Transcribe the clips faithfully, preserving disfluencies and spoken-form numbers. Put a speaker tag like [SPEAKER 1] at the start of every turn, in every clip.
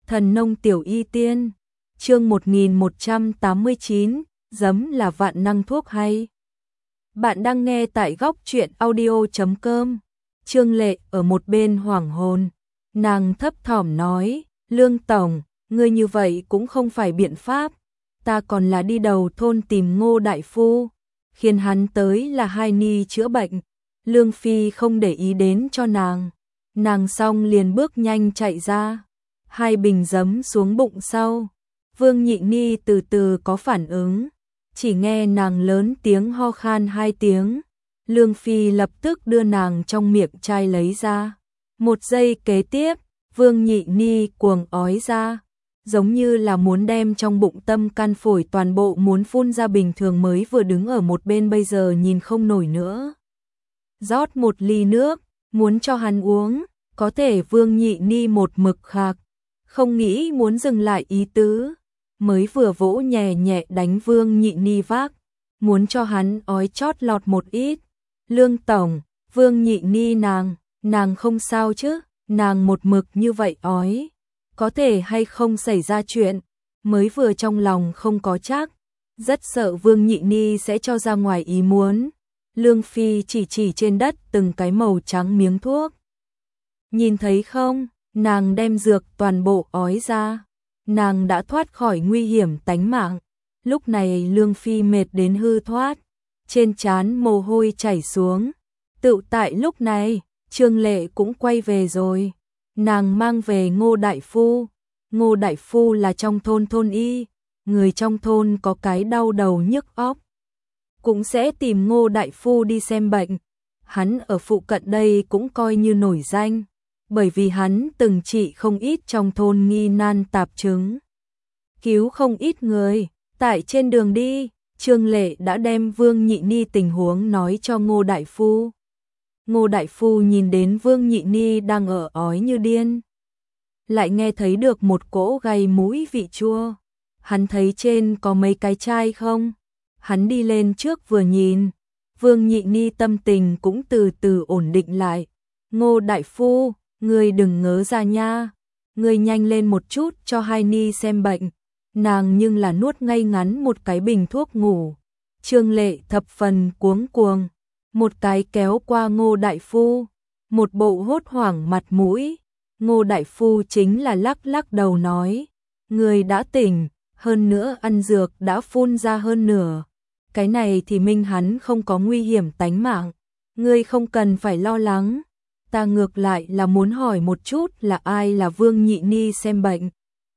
[SPEAKER 1] Thần nông tiểu y tiên, chương một nghìn một trăm tám mươi chín, giấm là vạn năng thuốc hay. Bạn đang nghe tại góc truyện audio chấm com. Trương Lệ ở một bên hoảng hồn, nàng thấp thỏm nói, Lương Tổng, ngươi như vậy cũng không phải biện pháp, ta còn là đi đầu thôn tìm Ngô Đại Phu, khiến hắn tới là hai ni chữa bệnh. Lương Phi không để ý đến cho nàng, nàng xong liền bước nhanh chạy ra, hai bình giấm xuống bụng sau. Vương Nhị Ni từ từ có phản ứng, chỉ nghe nàng lớn tiếng ho khan hai tiếng. Lương Phi lập tức đưa nàng trong miệng chai lấy ra. Một giây kế tiếp, Vương Nhị Ni cuồng ói ra, giống như là muốn đem trong bụng tâm can phổi toàn bộ muốn phun ra bình thường, mới vừa đứng ở một bên bây giờ nhìn không nổi nữa. Rót một ly nước, muốn cho hắn uống, có thể Vương Nhị Ni một mực khạc, không nghĩ muốn dừng lại ý tứ, mới vừa vỗ nhẹ nhẹ đánh Vương Nhị Ni vác, muốn cho hắn ói chót lọt một ít. Lương Tổng, Vương Nhị Ni nàng, nàng không sao chứ, nàng một mực như vậy ói, có thể hay không xảy ra chuyện, mới vừa trong lòng không có chắc, rất sợ Vương Nhị Ni sẽ cho ra ngoài ý muốn. Lương Phi chỉ chỉ trên đất từng cái màu trắng miếng thuốc. Nhìn thấy không, nàng đem dược toàn bộ ói ra, nàng đã thoát khỏi nguy hiểm tánh mạng. Lúc này Lương Phi mệt đến hư thoát, trên trán mồ hôi chảy xuống. Tự tại lúc này, Trương Lệ cũng quay về rồi, nàng mang về Ngô Đại Phu. Ngô Đại Phu là trong thôn thôn y, người trong thôn có cái đau đầu nhức óc cũng sẽ tìm Ngô Đại Phu đi xem bệnh. Hắn ở phụ cận đây cũng coi như nổi danh, bởi vì hắn từng trị không ít trong thôn nghi nan tạp chứng, cứu không ít người. Tại trên đường đi, Trương Lệ đã đem Vương Nhị Ni tình huống nói cho Ngô Đại Phu. Ngô Đại Phu nhìn đến Vương Nhị Ni đang ở ói như điên, lại nghe thấy được một cỗ gây mũi vị chua. Hắn thấy trên có mấy cái chai không? Hắn đi lên trước vừa nhìn, Vương Nhị Ni tâm tình cũng từ từ ổn định lại. Ngô Đại Phu, ngươi đừng ngớ ra nha, ngươi nhanh lên một chút cho hai ni xem bệnh. Nàng nhưng là nuốt ngay ngắn một cái bình thuốc ngủ. Trương Lệ thập phần cuống cuồng, một cái kéo qua Ngô Đại Phu, một bộ hốt hoảng mặt mũi. Ngô Đại Phu chính là lắc lắc đầu nói, người đã tỉnh, hơn nữa ăn dược đã phun ra hơn nửa, cái này thì minh hắn không có nguy hiểm tánh mạng, ngươi không cần phải lo lắng. Ta ngược lại là muốn hỏi một chút là ai là Vương Nhị Ni xem bệnh,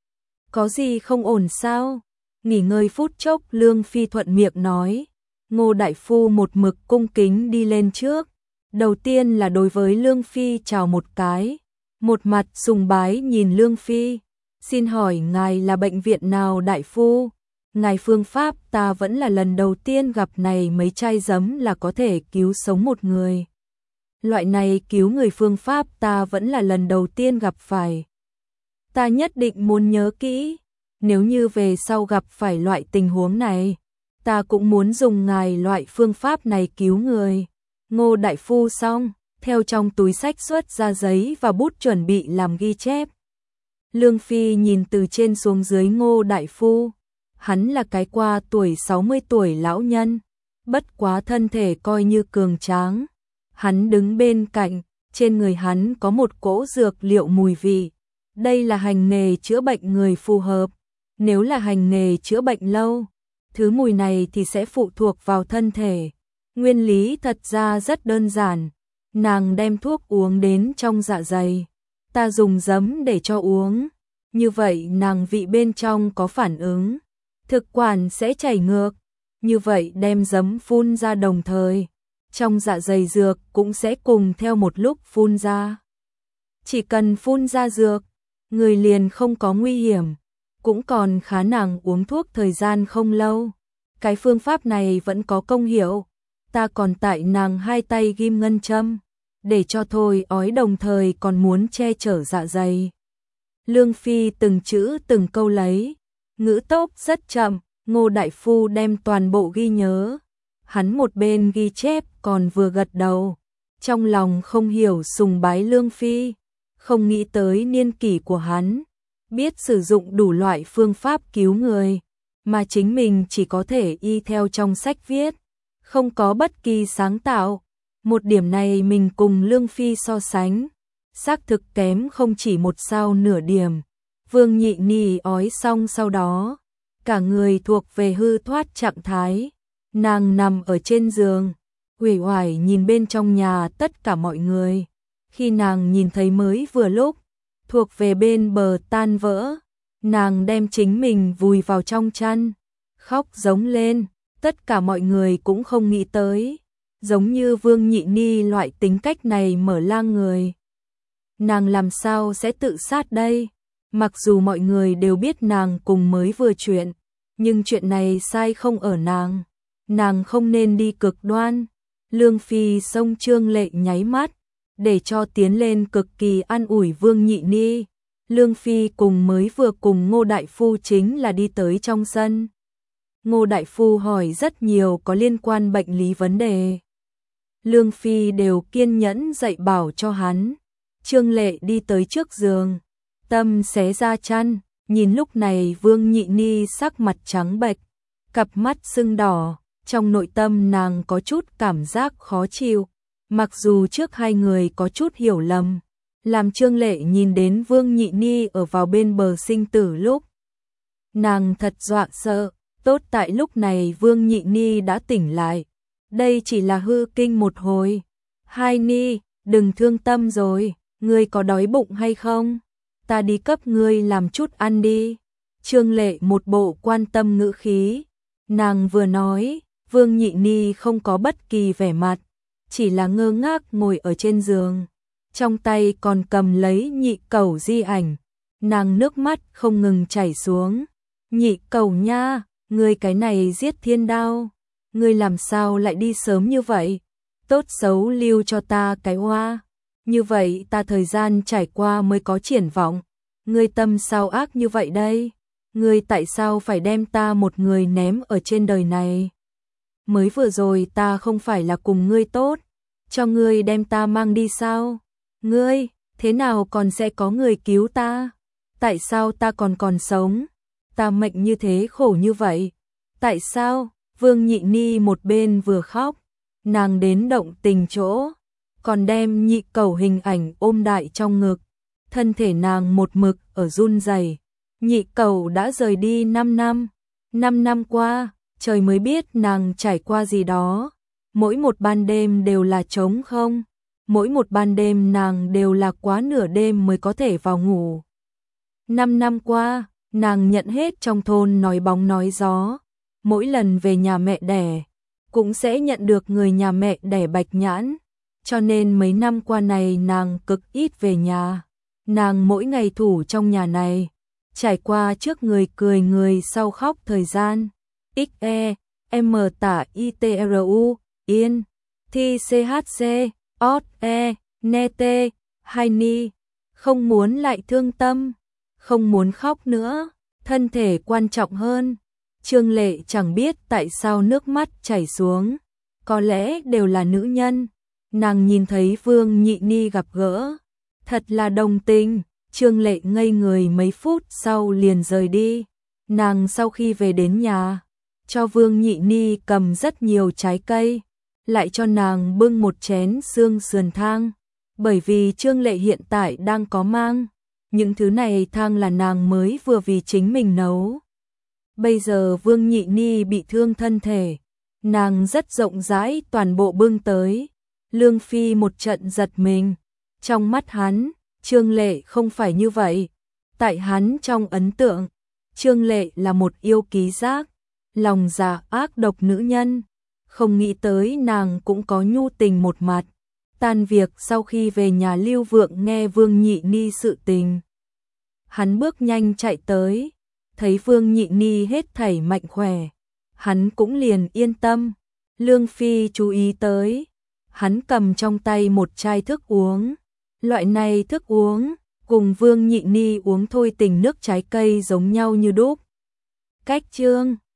[SPEAKER 1] có gì không ổn sao? Nghỉ ngơi phút chốc, Lương Phi thuận miệng nói. Ngô Đại Phu một mực cung kính đi lên trước, đầu tiên là đối với Lương Phi chào một cái, một mặt sùng bái nhìn Lương Phi. Xin hỏi ngài là bệnh viện nào Đại Phu? Ngài phương pháp ta vẫn là lần đầu tiên gặp, này mấy chai giấm là có thể cứu sống một người. Loại này cứu người phương pháp ta vẫn là lần đầu tiên gặp phải. Ta nhất định muốn nhớ kỹ, nếu như về sau gặp phải loại tình huống này, ta cũng muốn dùng ngài loại phương pháp này cứu người. Ngô Đại Phu xong, theo trong túi xách xuất ra giấy và bút chuẩn bị làm ghi chép. Lương Phi nhìn từ trên xuống dưới Ngô Đại Phu, hắn là cái qua tuổi sáu mươi tuổi lão nhân, bất quá thân thể coi như cường tráng. Hắn đứng bên cạnh, trên người hắn có một cỗ dược liệu mùi vị. Đây là hành nghề chữa bệnh người phù hợp, nếu là hành nghề chữa bệnh lâu, thứ mùi này thì sẽ phụ thuộc vào thân thể. Nguyên lý thật ra rất đơn giản, nàng đem thuốc uống đến trong dạ dày, ta dùng giấm để cho uống, như vậy nàng vị bên trong có phản ứng, thực quản sẽ chảy ngược, như vậy đem giấm phun ra đồng thời, trong dạ dày dược cũng sẽ cùng theo một lúc phun ra. Chỉ cần phun ra dược, người liền không có nguy hiểm, cũng còn khá. Nàng uống thuốc thời gian không lâu, cái phương pháp này vẫn có công hiệu. Ta còn tại nàng hai tay ghim ngân châm, để cho thôi ói đồng thời còn muốn che chở dạ dày. Lương Phi từng chữ từng câu lấy, ngữ tốc rất chậm. Ngô Đại Phu đem toàn bộ ghi nhớ, hắn một bên ghi chép còn vừa gật đầu, trong lòng không hiểu sùng bái Lương Phi, không nghĩ tới niên kỷ của hắn, biết sử dụng đủ loại phương pháp cứu người, mà chính mình chỉ có thể y theo trong sách viết, không có bất kỳ sáng tạo. Một điểm này mình cùng Lương Phi so sánh, xác thực kém không chỉ một sao nửa điểm. Vương Nhị Ni ói xong sau đó, cả người thuộc về hư thoát trạng thái, nàng nằm ở trên giường, uể oải nhìn bên trong nhà tất cả mọi người. Khi nàng nhìn thấy mới vừa lúc, thuộc về bên bờ tan vỡ, nàng đem chính mình vùi vào trong chăn, khóc giống lên, tất cả mọi người cũng không nghĩ tới, giống như Vương Nhị Ni loại tính cách này mở lang người. Nàng làm sao sẽ tự sát đây? Mặc dù mọi người đều biết nàng cùng mới vừa chuyện, nhưng chuyện này sai không ở nàng, nàng không nên đi cực đoan. Lương Phi xông Trương Lệ nháy mắt, để cho tiến lên cực kỳ an ủi Vương Nhị Ni. Lương Phi cùng mới vừa cùng Ngô Đại Phu chính là đi tới trong sân. Ngô Đại Phu hỏi rất nhiều có liên quan bệnh lý vấn đề. Lương Phi đều kiên nhẫn dạy bảo cho hắn. Trương Lệ đi tới trước giường, tâm xé ra chăn, nhìn lúc này Vương Nhị Ni sắc mặt trắng bệch, cặp mắt sưng đỏ, trong nội tâm nàng có chút cảm giác khó chịu. Mặc dù trước hai người có chút hiểu lầm, làm Trương Lệ nhìn đến Vương Nhị Ni ở vào bên bờ sinh tử lúc, nàng thật dọa sợ. Tốt tại lúc này Vương Nhị Ni đã tỉnh lại, đây chỉ là hư kinh một hồi. Hai Ni, đừng thương tâm rồi, ngươi có đói bụng hay không? Ta đi cấp ngươi làm chút ăn đi. Trương Lệ một bộ quan tâm ngữ khí, nàng vừa nói, Vương Nhị Ni không có bất kỳ vẻ mặt, chỉ là ngơ ngác ngồi ở trên giường, trong tay còn cầm lấy nhị cẩu di ảnh, nàng nước mắt không ngừng chảy xuống. Nhị cẩu nha, ngươi cái này giết thiên đao, ngươi làm sao lại đi sớm như vậy? Tốt xấu lưu cho ta cái hoa, như vậy ta thời gian trải qua mới có triển vọng. Ngươi tâm sao ác như vậy đây? Ngươi tại sao phải đem ta một người ném ở trên đời này? Mới vừa rồi ta không phải là cùng ngươi tốt, cho ngươi đem ta mang đi sao? Ngươi, thế nào còn sẽ có người cứu ta? Tại sao ta còn còn sống? Ta mệnh như thế khổ như vậy. Tại sao? Vương Nhị Ni một bên vừa khóc, nàng đến động tình chỗ, còn đem nhị cẩu hình ảnh ôm đại trong ngực. Thân thể nàng một mực ở run rẩy. Nhị cẩu đã rời đi năm năm. năm năm qua, trời mới biết nàng trải qua gì đó. Mỗi một ban đêm đều là trống không. Mỗi một ban đêm nàng đều là quá nửa đêm mới có thể vào ngủ. năm năm qua, nàng nhận hết trong thôn nói bóng nói gió. Mỗi lần về nhà mẹ đẻ, cũng sẽ nhận được người nhà mẹ đẻ bạch nhãn. Cho nên mấy năm qua này nàng cực ít về nhà. Nàng mỗi ngày thủ trong nhà này, trải qua trước người cười người sau khóc thời gian. Xe, M tả I T R U, Yên, Thi C H C, Ot E, Nete, Hai Ni. Không muốn lại thương tâm, không muốn khóc nữa, thân thể quan trọng hơn. Trương Lệ chẳng biết tại sao nước mắt chảy xuống, có lẽ đều là nữ nhân. Nàng nhìn thấy Vương Nhị Ni gặp gỡ, thật là đồng tình. Trương Lệ ngây người mấy phút sau liền rời đi. Nàng sau khi về đến nhà, cho Vương Nhị Ni cầm rất nhiều trái cây, lại cho nàng bưng một chén xương sườn thang, bởi vì Trương Lệ hiện tại đang có mang. Những thứ này thang là nàng mới vừa vì chính mình nấu. Bây giờ Vương Nhị Ni bị thương thân thể, nàng rất rộng rãi toàn bộ bưng tới. Lương Phi một trận giật mình, trong mắt hắn, Trương Lệ không phải như vậy. Tại hắn trong ấn tượng, Trương Lệ là một yêu ký giác, lòng dạ ác độc nữ nhân. Không nghĩ tới nàng cũng có nhu tình một mặt. Tan việc sau khi về nhà Lưu Vượng nghe Vương Nhị Ni sự tình, hắn bước nhanh chạy tới, thấy Vương Nhị Ni hết thảy mạnh khỏe, hắn cũng liền yên tâm. Lương Phi chú ý tới, hắn cầm trong tay một chai thức uống. Loại này thức uống, cùng Vương Nhị Ni uống thôi tình nước trái cây giống nhau như đúc. Cách chương